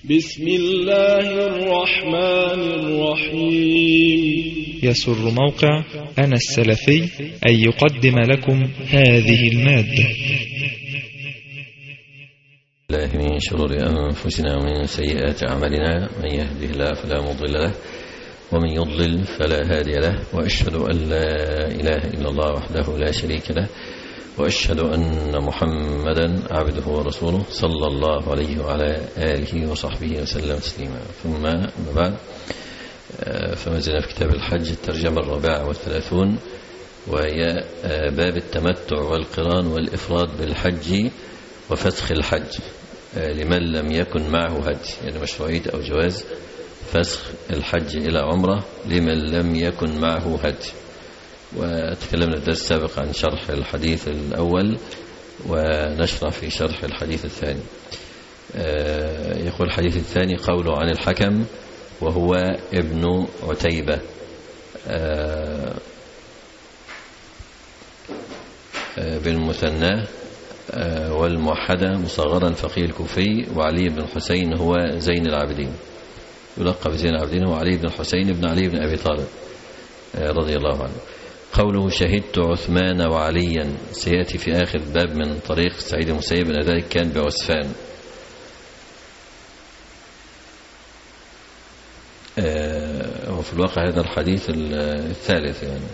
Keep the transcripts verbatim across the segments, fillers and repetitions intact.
بسم الله الرحمن الرحيم. يسر موقع أنا السلفي أن يقدم لكم هذه المادة. الله من شرور أنفسنا ومن سيئات أعمالنا، من يهده الله فلا مضل له ومن يضلل فلا هادي له، وأشهد أن لا إله إلا الله وحده لا شريك له، وأشهد أن محمدا عبده ورسوله صلى الله عليه وعلى آله وصحبه وسلم تسليما. ثم بعد، فما زلنا في كتاب الحج الترجمة الرابعة والثلاثون، وهي باب التمتع والقران والإفراد بالحج وفسخ الحج لمن لم يكن معه هدي، يعني مشروعية أو جواز فسخ الحج إلى عمرة لمن لم يكن معه هدي. وتكلمنا الدرس السابق عن شرح الحديث الأول، ونشرح في شرح الحديث الثاني. يقول الحديث الثاني قوله عن الحكم وهو ابن عتيبة بالمثنى والموحدة مصغرا فقيه الكوفي، وعلي بن الحسين هو زين العابدين، يلقب زين العابدين هو علي بن الحسين بن علي بن أبي طالب رضي الله عنه. قوله شهدت عثمان وعليا سيأتي في آخر باب من طريق سعيد المسيب أن ذلك كان بعسفان. وفي الواقع هذا الحديث الثالث، يعني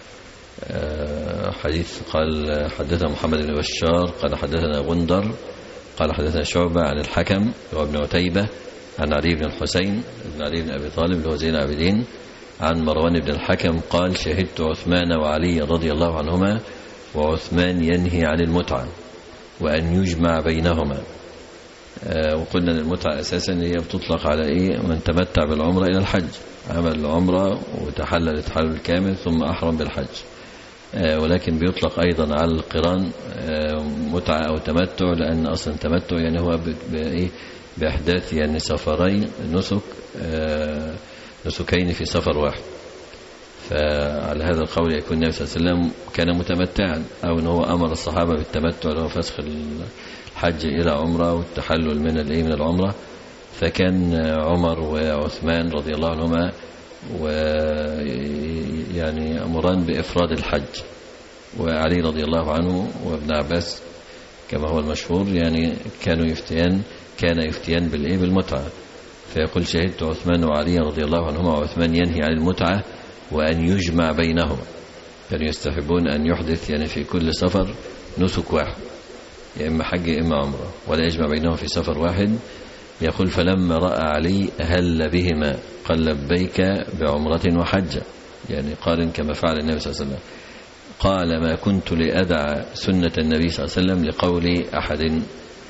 حديث قال حدثنا محمد بن بشار قال حدثنا غندر قال حدثنا شعبة عن الحكم وابن عتيبة عن علي بن الحسين بن علي بن أبي طالب اللي هو زين العابدين عن مروان بن الحكم قال شهدت عثمان وعلي رضي الله عنهما وعثمان ينهي عن المتعة وأن يجمع بينهما. وقلنا أن المتعة أساسا هي بتطلق على إيه؟ من تمتع بالعمرة إلى الحج، عمل العمرة وتحلل التحلل الكامل ثم أحرم بالحج. ولكن بيطلق أيضا على القران متعة أو تمتع، لأن أصلا تمتع يعني هو بإحداث يعني سفرين نسك نسكين في سفر واحد. فعلى هذا القول يكون النبي صلى الله عليه وسلم كان متمتعا، أو أنه أمر الصحابة بالتمتع اللي هو فسخ الحج إلى عمرة والتحلل من الإيه من العمرة. فكان عمر وعثمان رضي الله عنهما ويعني أمران بإفراد الحج، وعلي رضي الله عنه وابن عباس كما هو المشهور يعني كانوا يفتيان كان يفتيان بالإيه بالمتعة. فيقول شهدت عثمان وعلي رضي الله عنهما وعثمان ينهي عن المتعة وأن يجمع بينهما، كانوا يستحبون أن يحدث يعني في كل سفر نسك واحد، يا إما حج يا إما عمرة، ولا يجمع بينهم في سفر واحد. يقول فلما رأى علي هل بهما قال لبيك بعمرة وحجة، يعني قارن كما فعل النبي صلى الله عليه وسلم. قال ما كنت لأدع سنة النبي صلى الله عليه وسلم لقول أحد.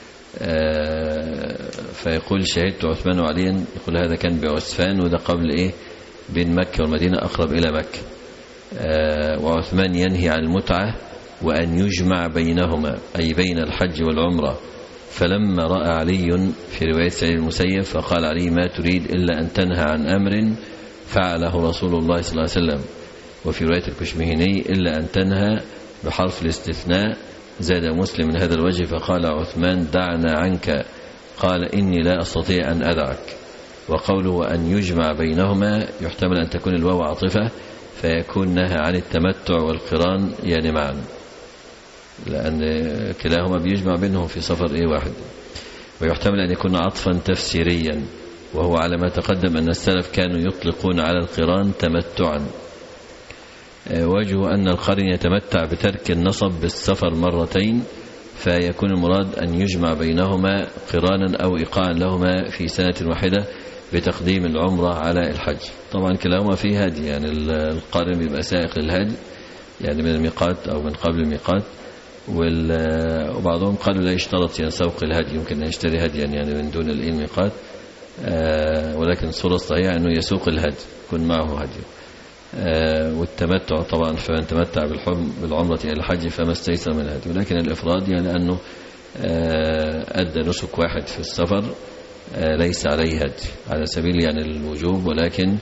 فيقول شهدت عثمان وعليا، يقول هذا كان بعسفان، وده قبل إيه بين مكة والمدينة أقرب إلى مكة. وعثمان ينهي عن المتعة وأن يجمع بينهما أي بين الحج والعمرة. فلما رأى علي في رواية سعيد المسيب فقال علي ما تريد إلا أن تنهى عن أمر فعله رسول الله صلى الله عليه وسلم. وفي رواية الكشمهيني إلا أن تنهى بحرف الاستثناء. زاد مسلم من هذا الوجه فقال عثمان دعنا عنك، قال إني لا أستطيع أن أدعك. وقوله أن يجمع بينهما يحتمل أن تكون الواو عاطفة فيكون نهى عن التمتع والقران يعني معا، لأن كلاهما بيجمع بينهم في سفر إيه واحد. ويحتمل أن يكون عطفا تفسيريا، وهو على ما تقدم أن السلف كانوا يطلقون على القران تمتعا. وجه أن القارن يتمتع بترك النصب بالسفر مرتين، فيكون المراد أن يجمع بينهما قرانا أو إيقاعا لهما في سنة واحدة بتقديم العمرة على الحج. طبعا كلاهما فيه هدي، يعني القارن بيبقى سائق للهدي يعني من الميقات أو من قبل الميقات. وبعضهم قالوا لا يشترط يعني سوق الهدي، يمكن أن يشتري هديا يعني من دون الميقات، ولكن الصورة الصحيحة أنه يسوق الهدي يكون معه هدي. والتمتع طبعا فمن تمتع بالعمرة إلى الحج فما استيسر من الهدي. ولكن الإفراد يعني أنه أدى نسك واحد في السفر ليس عليه هدي على سبيل يعني الوجوب، ولكن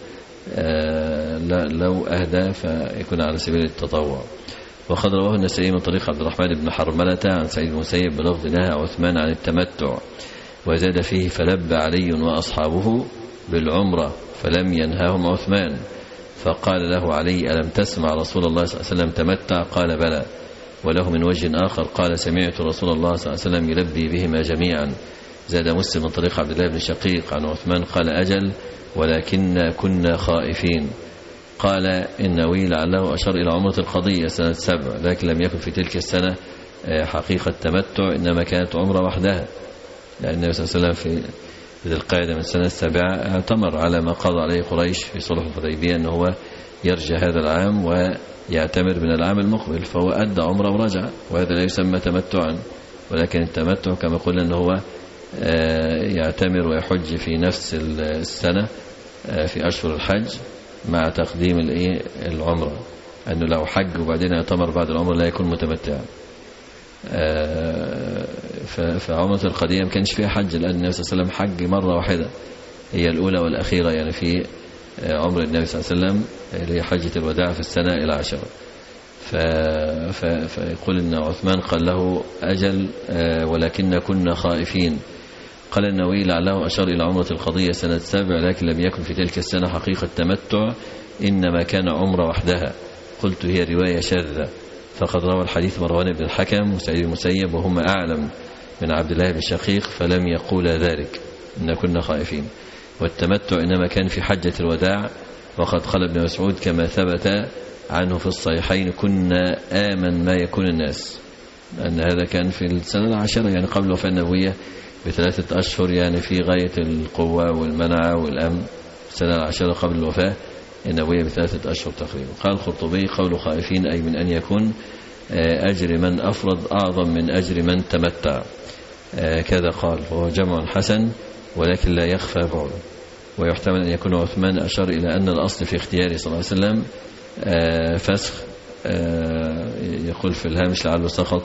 لو أهدى فيكون على سبيل التطوع. وقد رواه النسائي من طريق عبد الرحمن بن حرملة عن سعيد المسيب بلفظ نهى عثمان عن التمتع وزاد فيه فلبى علي وأصحابه بالعمرة فلم ينهاهم عثمان، فقال له علي ألم تسمع رسول الله صلى الله عليه وسلم تمتع؟ قال بلى. وله من وجه آخر قال سمعت رسول الله صلى الله عليه وسلم يلبي بهما جميعا. زاد مسلم من طريق عبد الله بن شقيق عن عثمان قال أجل ولكن كنا خائفين. قال النووي لعله أشار إلى عمرة القضية سنة سبع، لكن لم يكن في تلك السنة حقيقة تمتع، إنما كانت عمرة وحدها، لأن النبي صلى الله عليه وسلم في ذي القاعدة من السنة السابعة اعتمر على ما قضى عليه قريش في صلح الحديبية أنه هو يرجع هذا العام ويعتمر من العام المقبل، فهو أدى عمرة ورجع، وهذا لا يسمى تمتعا. ولكن التمتع كما قلنا أنه هو يعتمر ويحج في نفس السنة في أشهر الحج مع تقديم العمرة، أنه لو حج وبعدين يعتمر بعد العمرة لا يكون متمتعا. فعمرة القضية ما كانش فيها حج، لأن النبي صلى الله عليه وسلم حج مرة واحدة هي الأولى والأخيرة يعني في عمر النبي صلى الله عليه وسلم اللي هي حجة الوداع في السنة العاشرة. فيقول إن عثمان قال له أجل ولكن كنا خائفين. قال النووي لعله أشار إلى عمرة القضية سنة سبع، لكن لم يكن في تلك السنة حقيقة تمتع، إنما كان عمرة وحدها. قلت هي رواية شاذة، فقد روى الحديث مروان بن الحكم وسعيد المسيب وهم أعلم من عبد الله بن شقيق فلم يقول ذلك إن كنا خائفين. والتمتع إنما كان في حجة الوداع، وقد قال ابن مسعود كما ثبت عنه في الصحيحين كنا آمن ما يكون الناس، أن هذا كان في السنة العاشرة يعني قبل وفاة النبوية بثلاثة أشهر، يعني في غاية القوة والمنع والأمن. السنة العاشرة قبل الوفاة النبوية بثلاثة أشهر تقريبا. قال الخرطبي قول خائفين أي من أن يكون أجر من أفرض أعظم من أجر من تمتع، كذا قال، وهو جمع حسن ولكن لا يخفى بعده. ويحتمل أن يكون عثمان أشار إلى أن الأصل في اختياره صلى الله عليه وسلم فسخ، يقول في الهامش لعله سقط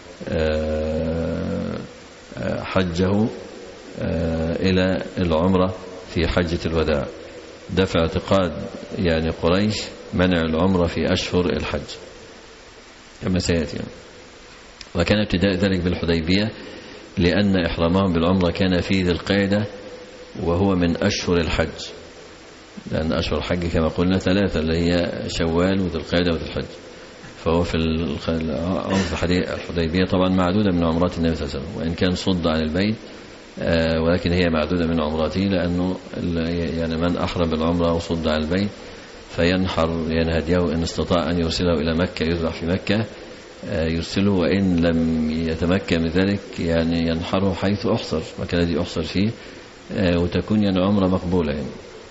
حجه إلى العمرة في حجة الوداع، دفع اعتقاد يعني قريش منع العمرة في أشهر الحج كما سيأتي. وكان ابتداء ذلك بالحديبية لأن إحرامهم بالعمرة كان في ذي القعدة وهو من أشهر الحج، لأن أشهر الحج كما قلنا ثلاثة اللي هي شوال وذي القعدة وذي الحج، فهو في الحديبية طبعا معدودة من عمرات النبي صلى الله عليه وسلم، وإن كان صد عن البيت ولكن هي معدودة من عمراته، لأنه يعني من أحرم بالعمرة وصد عن البيت فينحر يعني هديه إن استطاع أن يرسله إلى مكة يذبح في مكة يرسله، وإن لم يتمكن من ذلك يعني ينحره حيث أحصر، مكان الذي أحصر فيه، وتكون يعني عمرة مقبولة يعني.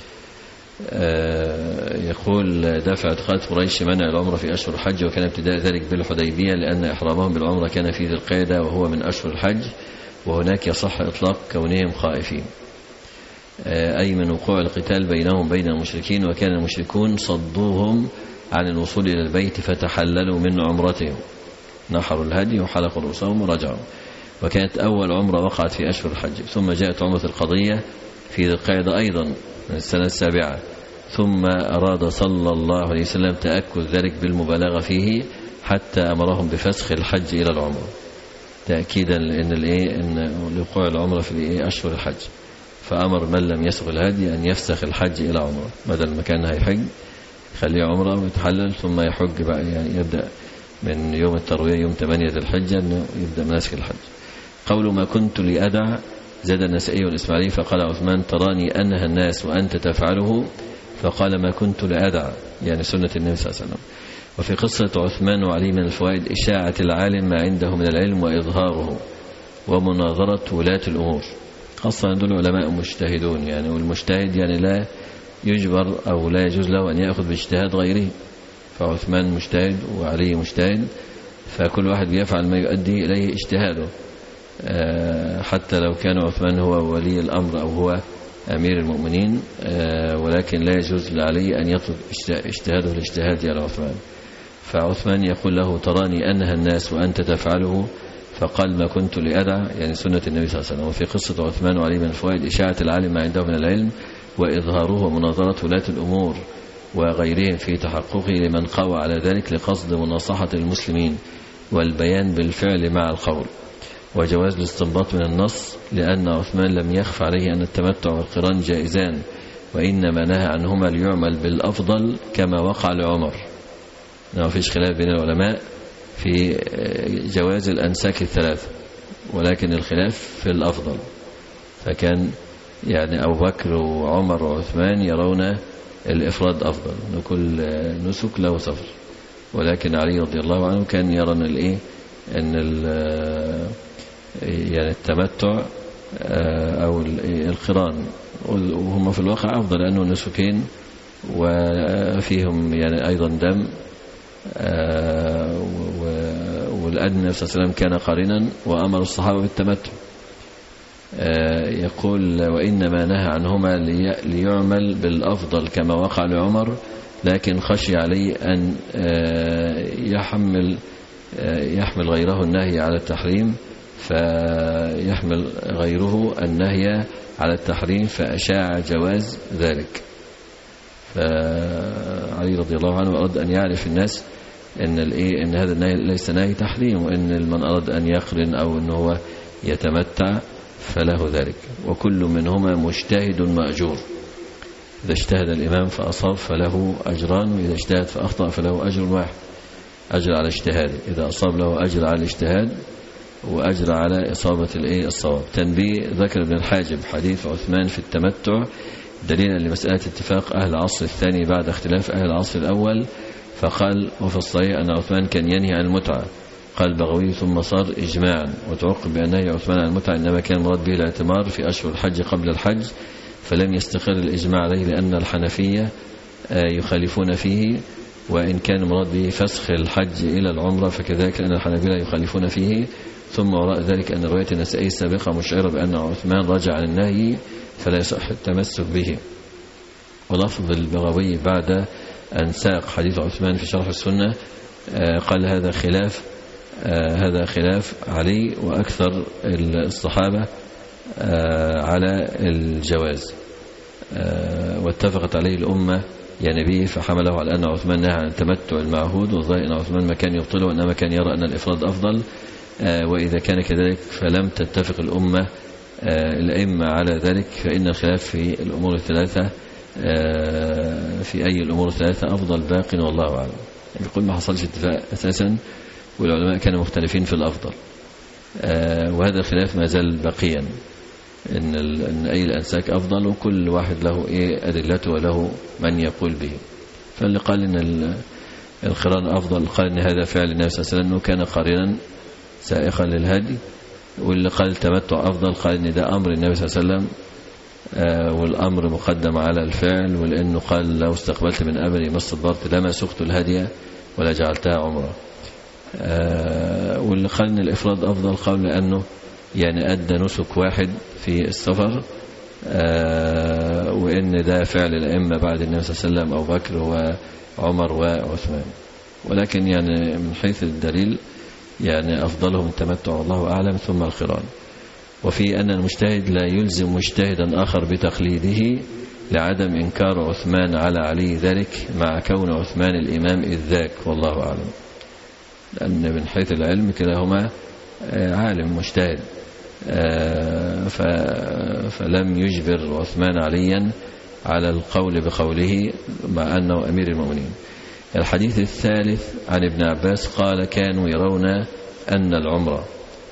يقول دافع اعتقاد قريش منع العمرة في أشهر الحج، وكان ابتداء ذلك بالحديبية لأن إحرامهم بالعمرة كان في ذي القعدة وهو من أشهر الحج، وهناك يصح إطلاق كونهم خائفين أي من وقوع القتال بينهم بين المشركين، وكان المشركون صدوهم عن الوصول إلى البيت فتحللوا من عمرتهم، نحروا الهدي وحلقوا رؤوسهم ورجعوا. وكانت أول عمرة وقعت في أشهر الحج، ثم جاءت عمرة القضية في ذي القعدة أيضا من السنة السابعة، ثم أراد صلى الله عليه وسلم تأكد ذلك بالمبالغة فيه حتى أمرهم بفسخ الحج إلى العمرة، تأكيدا لأن الإيه إن لوقوع العمرة في الإيه أشهر الحج، فأمر من لم يسق الهدي أن يفسخ الحج إلى عمرة، بدل ما كان هيحج خليه عمرة ويتحلل ثم يحج بقى، يعني يبدأ من يوم التروية يوم ثمانية الحجة أنه يبدأ مناسك الحج. قول ما كنت لأدع زاد النسائي والإسماعيلي فقال عثمان تراني أنهى الناس وأنت تفعله، فقال ما كنت لأدع يعني سنة النبي صلى الله عليه وسلم. وفي قصة عثمان وعلي من الفوائد إشاعة العالم ما عنده من العلم وإظهاره ومناظرة ولاة الأمور، خاصة دول علماء مجتهدون يعني، والمجتهد يعني لا يجبر أو لا يجوز له أن يأخذ باجتهاد غيره، فعثمان مجتهد وعلي مجتهد، فكل واحد يفعل ما يؤدي إليه اجتهاده، حتى لو كان عثمان هو ولي الأمر أو هو أمير المؤمنين، ولكن لا يجوز لعلي أن يطلب اجتهاده الاجتهاد على عثمان. فعثمان يقول له تراني أنهى الناس وأنت تفعله، فقال ما كنت لأدع يعني سنة النبي صلى الله عليه وسلم. وفي قصة عثمان وعلي من الفوائد إشاعة العالم ما عنده من العلم وإظهاره ومناظرة ولاة الأمور وغيرهم في تحققه لمن قوى على ذلك لقصد مناصحة المسلمين والبيان بالفعل مع القول. وجواز الاستنباط من النص، لأن عثمان لم يخف عليه أن التمتع والقران جائزان، وإنما نهى عنهما ليعمل بالأفضل كما وقع لعمر. ما فيش خلاف بين العلماء في جواز الأنساك الثلاثة، ولكن الخلاف في الأفضل. فكان يعني أبو بكر وعمر وعثمان يرون الإفراد أفضل، وكل نسك له سفر، ولكن علي رضي الله عنه كان يرى أن الإيه أن يعني التمتع أو القران وهم في الواقع أفضل، لأنه نسكين وفيهم يعني أيضا دم، والأدنى النبي صلى الله عليه وسلم كان قارنا وأمر الصحابة بالتمتع. يقول وإنما نهى عنهما ليعمل بالأفضل كما وقع لعمر، لكن خشي عليه أن يحمل يحمل غيره النهي على التحريم، فيحمل غيره النهي على التحريم، فأشاع جواز ذلك. فعلي رضي الله عنه أراد أن يعرف الناس إن الإيه إن هذا النهي ليس نهي تحريم، وإن من أراد أن يقرن أو إن هو يتمتع فله ذلك، وكل منهما مجتهد مأجور. إذا اجتهد الإمام فأصاب فله أجران، وإذا اجتهد فأخطأ فله أجر واحد، أجر على اجتهاده. إذا أصاب له أجر على الاجتهاد وأجر على إصابة الإيه الصواب. تنبيه: ذكر ابن الحاجب حديث عثمان في التمتع دليلا لمسألة اتفاق أهل العصر الثاني بعد اختلاف أهل العصر الأول، فقال: وفي الصحيح أن عثمان كان ينهي عن المتعة. قال البغوي: ثم صار إجماعا. وتعقب بأن نهي عثمان عن المتعة إنما كان مراد به الاعتمار في أشهر الحج قبل الحج، فلم يستقر الإجماع عليه، لأن الحنفية يخالفون فيه، وإن كان مراد به فسخ الحج إلى العمرة فكذلك لأن الحنابلة يخالفون فيه. ثم وراء ذلك أن رواية النسائي السابقة مشعرة بأن عثمان رجع عن النهي فلا يصح التمسك به. ولفظ البغوي بعد أن ساق حديث عثمان في شرح السنة قال: هذا خلاف هذا خلاف علي وأكثر الصحابة على الجواز، واتفقت عليه الأمة يا نبي، فحمله على أن عثمان نهى عن التمتع المعهود، والظاهر أن عثمان ما كان يبطله، وإنما كان يرى أن الإفراد أفضل. وإذا كان كذلك فلم تتفق الأمة الأئمة على ذلك، فإن الخلاف في الأمور الثلاثة في أي الأمور الثلاثة أفضل باق، والله أعلم. يقول ما حصلش اتفاق أساسا، والعلماء كانوا مختلفين في الأفضل، وهذا الخلاف ما زال باقيا، إن, إن أي الأنساك أفضل، وكل واحد له إيه أدلته وله من يقول به. فاللي قال إن القران أفضل قال إن هذا فعل النبي صلى الله عليه وسلم أنه كان قارنا سائقا للهدي، واللي قال التمتع أفضل قال إن ده أمر النبي صلى الله عليه وسلم، والأمر مقدم على الفعل، ولأنه قال: لو استقبلت من أمري ما استدبرت لما سقت الهدي ولا جعلتها عمره. واللي قال إن الإفراد أفضل قال لأنه يعني أدى نسك واحد في السفر، وإن ده فعل الأئمة بعد النبي صلى الله عليه وسلم، أبو بكر وعمر وعثمان. ولكن يعني من حيث الدليل يعني أفضلهم التمتع والله أعلم، ثم القران. وفي أن المجتهد لا يلزم مجتهدا آخر بتقليده، لعدم إنكار عثمان على علي ذلك، مع كون عثمان الإمام إذ ذاك، والله أعلم. لأن من حيث العلم كلاهما عالم مجتهد، فلم يجبر عثمان عليا على القول بقوله مع أنه أمير المؤمنين. الحديث الثالث عن ابن عباس قال: كانوا يرون أن العمرة.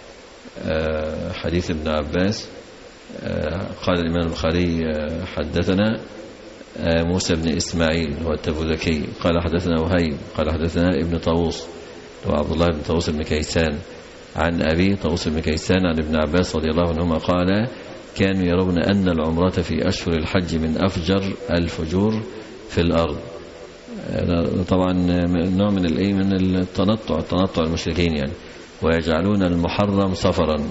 حديث ابن عباس قال الإمام البخاري: حدثنا موسى بن إسماعيل هو التبوذكي قال حدثنا وهيب قال حدثنا ابن طاووس هو عبد الله بن طاووس بن كيسان عن أبي طاووس بن كيسان عن ابن عباس رضي الله عنهما قال: كانوا يرون أن العمرة في أشهر الحج من أفجر الفجور في الأرض. طبعا نوع من الايه من التنطع التنطع المشركين يعني. ويجعلون المحرم سفرا،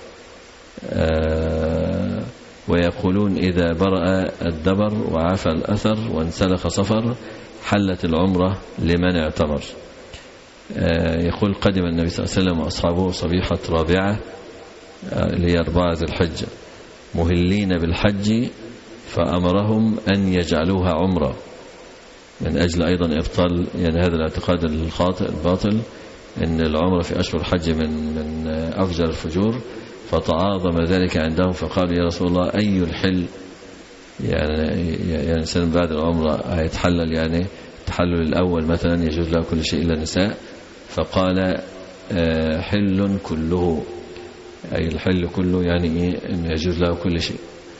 ويقولون إذا برأ الدبر وعفى الأثر وانسلخ صفر حلت العمرة لمن اعتمر. يقول: قدم النبي صلى الله عليه وسلم وأصحابه صبيحة رابعة اللي هي أربعة ذي الحجة مهلين بالحج، فأمرهم أن يجعلوها عمرة، من أجل أيضا إبطال يعني هذا الاعتقاد الخاطئ الباطل أن العمرة في أشهر الحج من من أفجر الفجور، فتعاظم ذلك عندهم فقالوا يا رسول الله أي الحل، يعني يعني إنسان بعد العمرة هيتحلل، يعني التحلل الأول مثلا يجوز له كل شيء إلا النساء، فقال حل كله، أي الحل كله يعني إيه؟ إنه يجوز له كل شيء.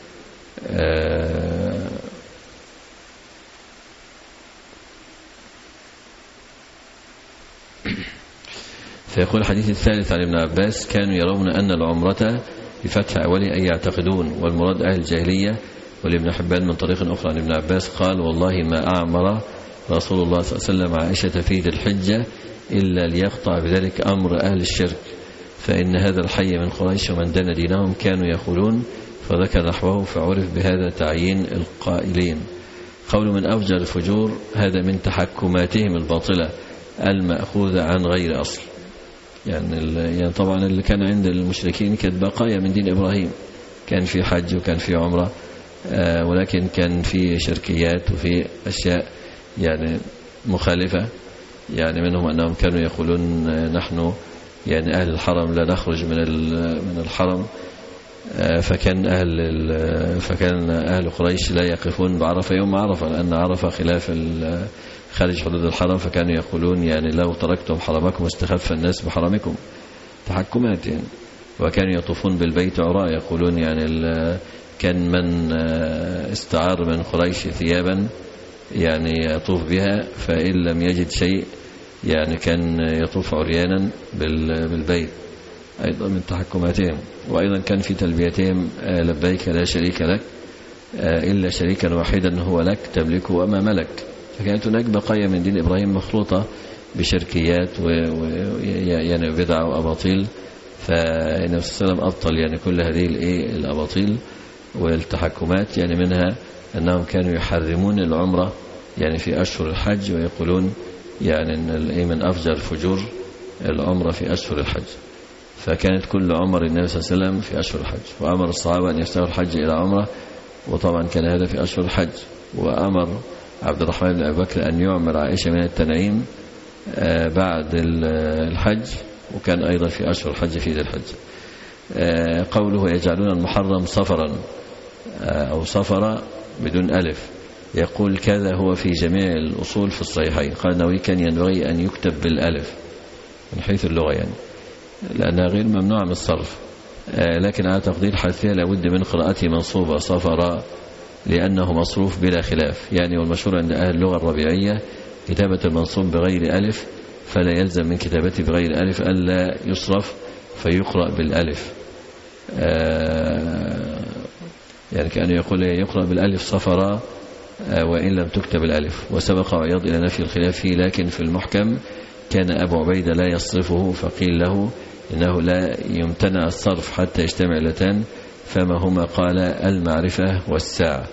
فيقول الحديث الثالث عن ابن عباس كانوا يرون أن العمرة بفتح أوله أي يعتقدون، والمراد أهل الجاهلية. ولابن حبان من طريق أخرى عن ابن عباس قال والله ما أعمر رسول الله صلى الله عليه وسلم عائشة في ذي الحجة إلا ليقطع بذلك أمر أهل الشرك، فإن هذا الحي من قريش ومن دان دينهم كانوا يقولون، فذكر نحوه فعرف بهذا تعيين القائلين. قول من أفجر الفجور هذا من تحكماتهم الباطلة المأخوذة عن غير أصل، يعني, يعني طبعا اللي كان عند المشركين كانت بقايا من دين إبراهيم، كان في حج وكان في عمرة، آه ولكن كان في شركيات وفي أشياء يعني مخالفة، يعني منهم أنهم كانوا يقولون نحن يعني أهل الحرم لا نخرج من من الحرم، فكان أهل فكان أهل قريش لا يقفون بعرفة يوم عرفة، لأن عرفة خلاف خارج حدود الحرم، فكانوا يقولون يعني لو تركتم حرمكم استخف الناس بحرمكم، تحكمات يعني. وكانوا يطوفون بالبيت عراء، يقولون يعني كان من استعار من قريش ثيابا يعني يطوف بها، فإن لم يجد شيء يعني كان يطوف عريانا بالبيت، أيضا من تحكماتهم. وأيضا كان في تلبيتهم لبيك لا شريك لك إلا شريكا واحدا هو لك تملكه وما ملك، فكانت هناك بقايا من دين إبراهيم مخلوطة بشركيات ويعني بدع وأباطيل، فالنبي صلى الله عليه وسلم أبطل يعني كل هذه الأباطيل والتحكمات، يعني منها أنهم كانوا يحرمون العمرة يعني في أشهر الحج، ويقولون يعني أن من أفجر فجور العمرة في أشهر الحج، فكانت كل عمر النبي صلى الله عليه وسلم في أشهر الحج، وأمر الصحابة أن يفتحوا الحج إلى عمرة، وطبعا كان هذا في أشهر الحج. وأمر عبد الرحمن بن أبي بكر أن يعمر عائشة من التنعيم بعد الحج، وكان أيضا في أشهر الحج في ذي الحج. قوله يجعلون المحرم صفرا أو صفرا بدون ألف، يقول كذا هو في جميع الأصول في الصحيحين. قال النووي كان ينبغي أن يكتب بالألف من حيث اللغة يعني، لأنها غير ممنوعة من الصرف، لكن على تقدير حذفها لابد من قراءته منصوبة صفرا لأنه مصروف بلا خلاف يعني. والمشهور عند أهل اللغة الربيعية كتابة المنصوب بغير ألف، فلا يلزم من كتابته بغير ألف ألا يصرف فيقرأ بالألف، يعني كأنه يقول يقرأ بالألف صفرا وإن لم تكتب الألف. وسبق عياض إلى نفي الخلاف فيه، لكن في المحكم كان أبو عبيدة لا يصرفه، فقيل له إنه لا يمتنع الصرف حتى يجتمع لتان، فما هما؟ قال المعرفة والساعة.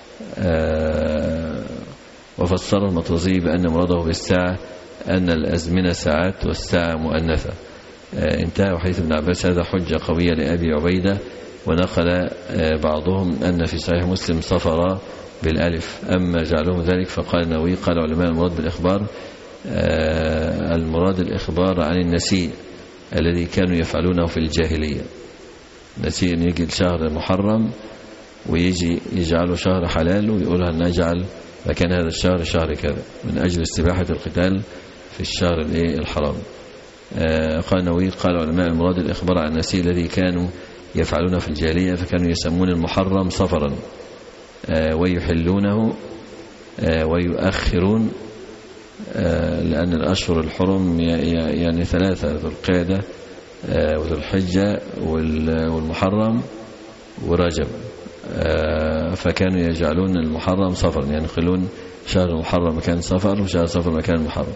وفسر المطرزي بأن مراده بالساعة أن الأزمنة ساعات والساعة مؤنثة. انتهى. وحديث ابن عباس هذا حجة قوية لأبي عبيدة، ونقل بعضهم أن في صحيح مسلم صفر بالألف، أما جعلهم ذلك فقال النووي قال علماء المراد بالإخبار المراد الإخبار عن النسيء الذي كانوا يفعلونه في الجاهلية. نسيء أن يجي الشهر محرم ويجي يجعله شهر حلال ويقولها أن نجعل مكان هذا الشهر شهر كذا من أجل استباحة القتال في الشهر الحرام. قال النووي قال علماء المراد الإخبار عن النسيء الذي كانوا يفعلونه في الجاهلية، فكانوا يسمون المحرم صفرا ويحلونه ويؤخرون، لأن الأشهر الحرم يعني ثلاثة: ذو القعدة وذو الحجة والمحرم ورجب، فكانوا يجعلون المحرم صفرا، يعني يخلون شهر المحرم مكان صفر وشهر صفر مكان المحرم.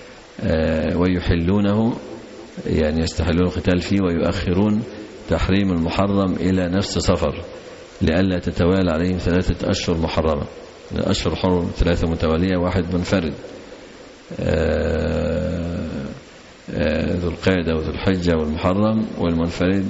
ويحلونه يعني يستحلون القتال فيه، ويؤخرون تحريم المحرم إلى نفس صفر لئلا تتوالى عليهم ثلاثة أشهر محرمة. الأشهر الحرم ثلاثة متوالية واحد منفرد، ذو القعدة وذو الحجة والمحرم، والمنفرد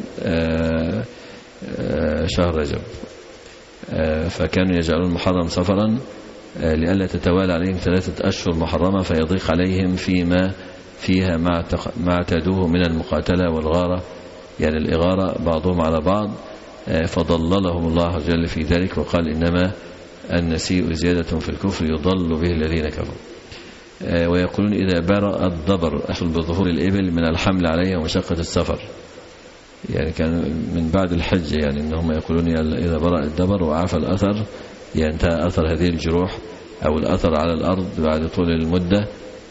شهر رجب. فكانوا يجعلون المحرم صفرا لئلا تتوالى عليهم ثلاثة أشهر محرمة فيضيق عليهم فيما فيها ما اعتادوه من المقاتلة والغارة، يعني الإغارة بعضهم على بعض، فضللهم الله عز وجل في ذلك وقال إنما النسيء زيادة في الكفر يضل به الذين كفروا. ويقولون إذا برأ الضبر أصل بظهور الإبل من الحمل عليها ومشقة السفر، يعني كان من بعد الحج، يعني إنهم يقولون إذا برأ الدبر وعاف الأثر، ينتهى أثر هذه الجروح أو الأثر على الأرض بعد طول المدة،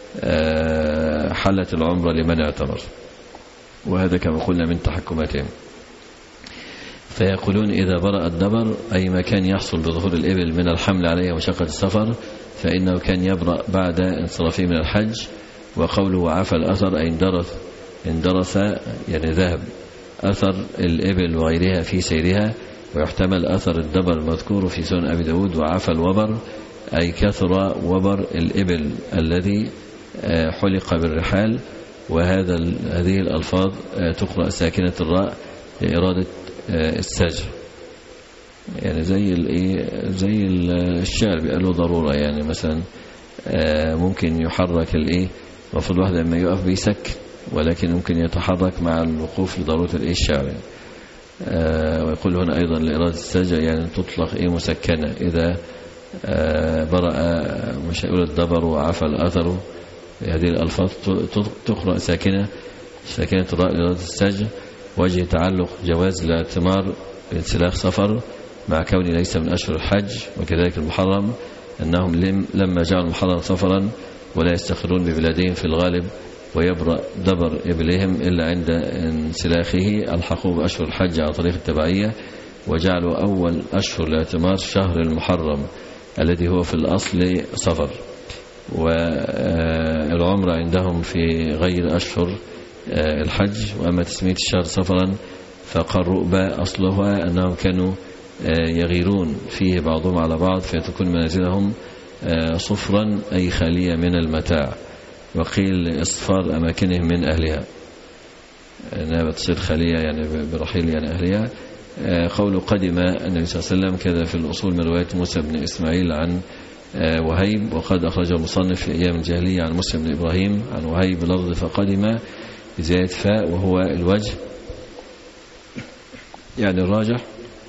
حلت العمرة لمن اعتمر، وهذا كما قلنا من تحكماتهم. فيقولون إذا برأ الدبر أي ما كان يحصل بظهور الإبل من الحمل عليها ومشقة السفر فإنه كان يبرأ بعد انصرافه من الحج. وقوله وعفى الأثر أي اندرث اندرث يعني ذهب أثر الإبل وغيرها في سيرها، ويحتمل أثر الدبر المذكور في سنن أبي داود. وعفى الوبر أي كثر وبر الإبل الذي حلق بالرحال. وهذا هذه الألفاظ تقرأ ساكنة الراء لإرادة السجع، يعني زي زي الشعر بيقالوا ضرورة، يعني مثلا ممكن يحرك الايه المفروض واحد لما يقف بيسك، ولكن ممكن يتحرك مع الوقوف لضرورة الايه الشعر يعني. ويقول هنا أيضا لإرادة السجع يعني تطلق ايه مسكنة إذا برأ مش هيقول الدبر وعفى الأثر، هذه الألفاظ تقرأ ساكنة ساكنة الراء لإرادة السجع. وجه تعلق جواز الاعتمار بانسلاخ سفر مع كونه ليس من أشهر الحج، وكذلك المحرم أنهم لما جعلوا المحرم سفرا ولا يستقرون ببلادهم في الغالب ويبرأ دبر إبلهم إلا عند انسلاخه الحقوا بأشهر الحج على طريق التبعية، وجعلوا أول أشهر الاعتمار شهر المحرم الذي هو في الأصل سفر. والعمر عندهم في غير أشهر الحج. وأما تسمية الشهر سفرا فقال رؤبا أصلها أنهم كانوا يغيرون فيه بعضهم على بعض فيتكون منازلهم صفرا أي خالية من المتاع، وقيل إصفار أماكنهم من أهلها أنها بتصير خالية يعني برحيل يعني أهلها. قول قدم النبي صلى الله عليه وسلم كذا في الأصول من رواية موسى بن إسماعيل عن وهيب، وقد أخرجه المصنف في أيام الجاهلية عن مسلم بن إبراهيم عن وهيب لفظ فقدم بزيادة فاء وهو الوجه يعني الراجح.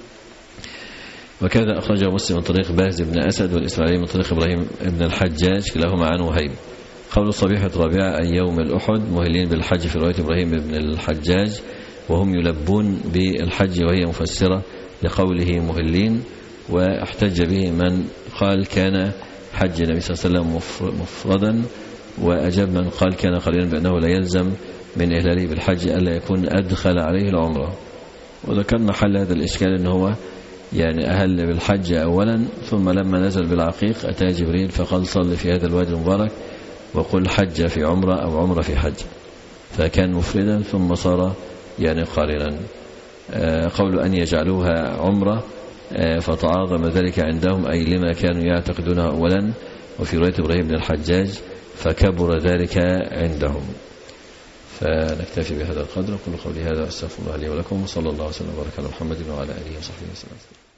وكذا أخرجه مسلم من طريق باز بن أسد والإسماعيلي من طريق إبراهيم بن الحجاج كلاهما عن وهيب. قول صبيحة رابعة أي يوم الأحد مهلين بالحج في رواية إبراهيم بن الحجاج، وهم يلبون بالحج وهي مفسرة لقوله مهلين. واحتج به من قال كان حج النبي صلى الله عليه وسلم مفردا، وأجاب من قال كان قليلا بأنه لا يلزم من إهلاله بالحج ألا يكون أدخل عليه العمرة. وذكرنا حل هذا الإشكال أنه هو يعني أهل بالحج أولا، ثم لما نزل بالعقيق أتى جبريل فقال صل في هذا الوادي المبارك وقل حج في عمرة أو عمرة في حج، فكان مفردا ثم صار يعني قارنا. قول أن يجعلوها عمرة فتعاظم ذلك عندهم أي لما كانوا يعتقدونها أولا، وفي رواية إبراهيم بن الحجاج فكبر ذلك عندهم. فنكتفي بهذا القدر. كل قولي هذا أستغفر الله لي ولكم، وصلى الله وسلم وبارك على محمد وعلى آله وصحبه وسلم.